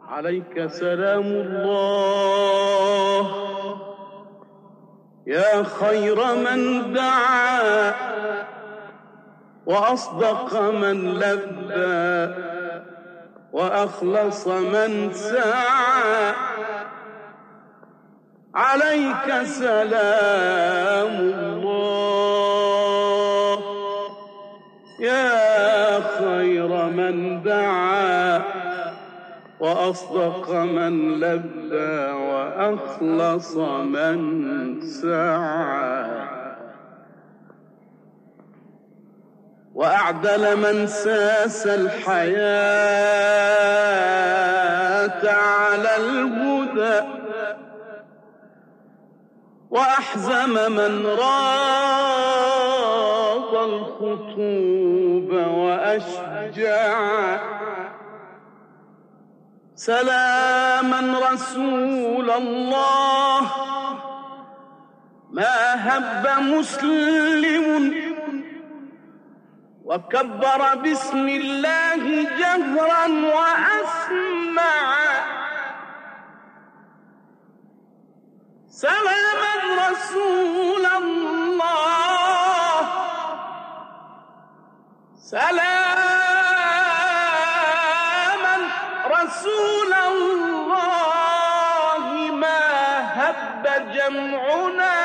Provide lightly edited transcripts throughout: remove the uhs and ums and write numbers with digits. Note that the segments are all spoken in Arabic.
عليك سلام الله يا خير من دعا وأصدق من لبى وأخلص من سعى. عليك سلام الله يا خير من دعا وأصدق من لبى وأخلص من سعى. وأعدل من ساس الحياة على الهدى وأحزم من راض الخطوب وأشجع. سلاما رسول الله ما هب مسلم وكبر بسم الله جهرا وأسمع. سلاما رسول الله سلاما رسول الله ما هب جمعنا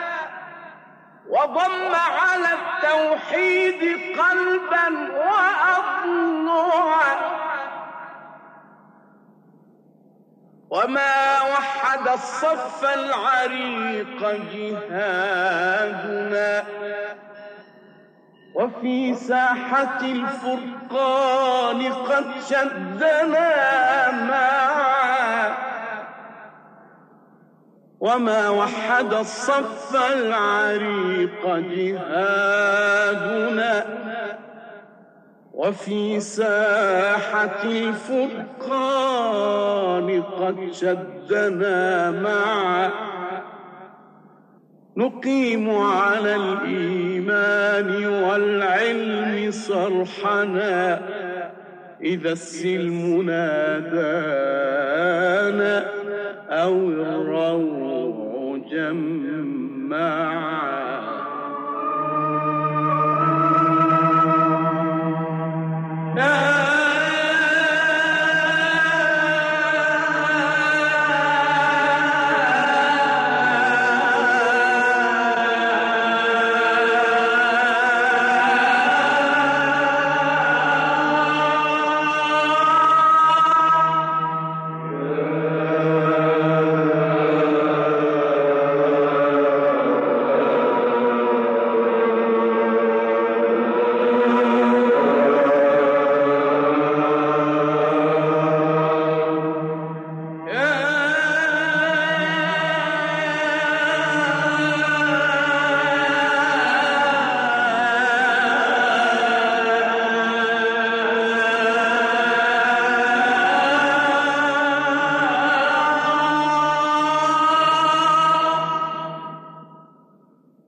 وضم على التوحيد قلبا وأضلعا وما وحد الصف العريق جهادنا وفي ساحة الفرقان قد شدنا معا. وما وحد الصف العريق جهادنا وفي ساحة الفرقان قد شدنا معا. نقيم على الإيمان والعلم صرحنا إذا السلم نادى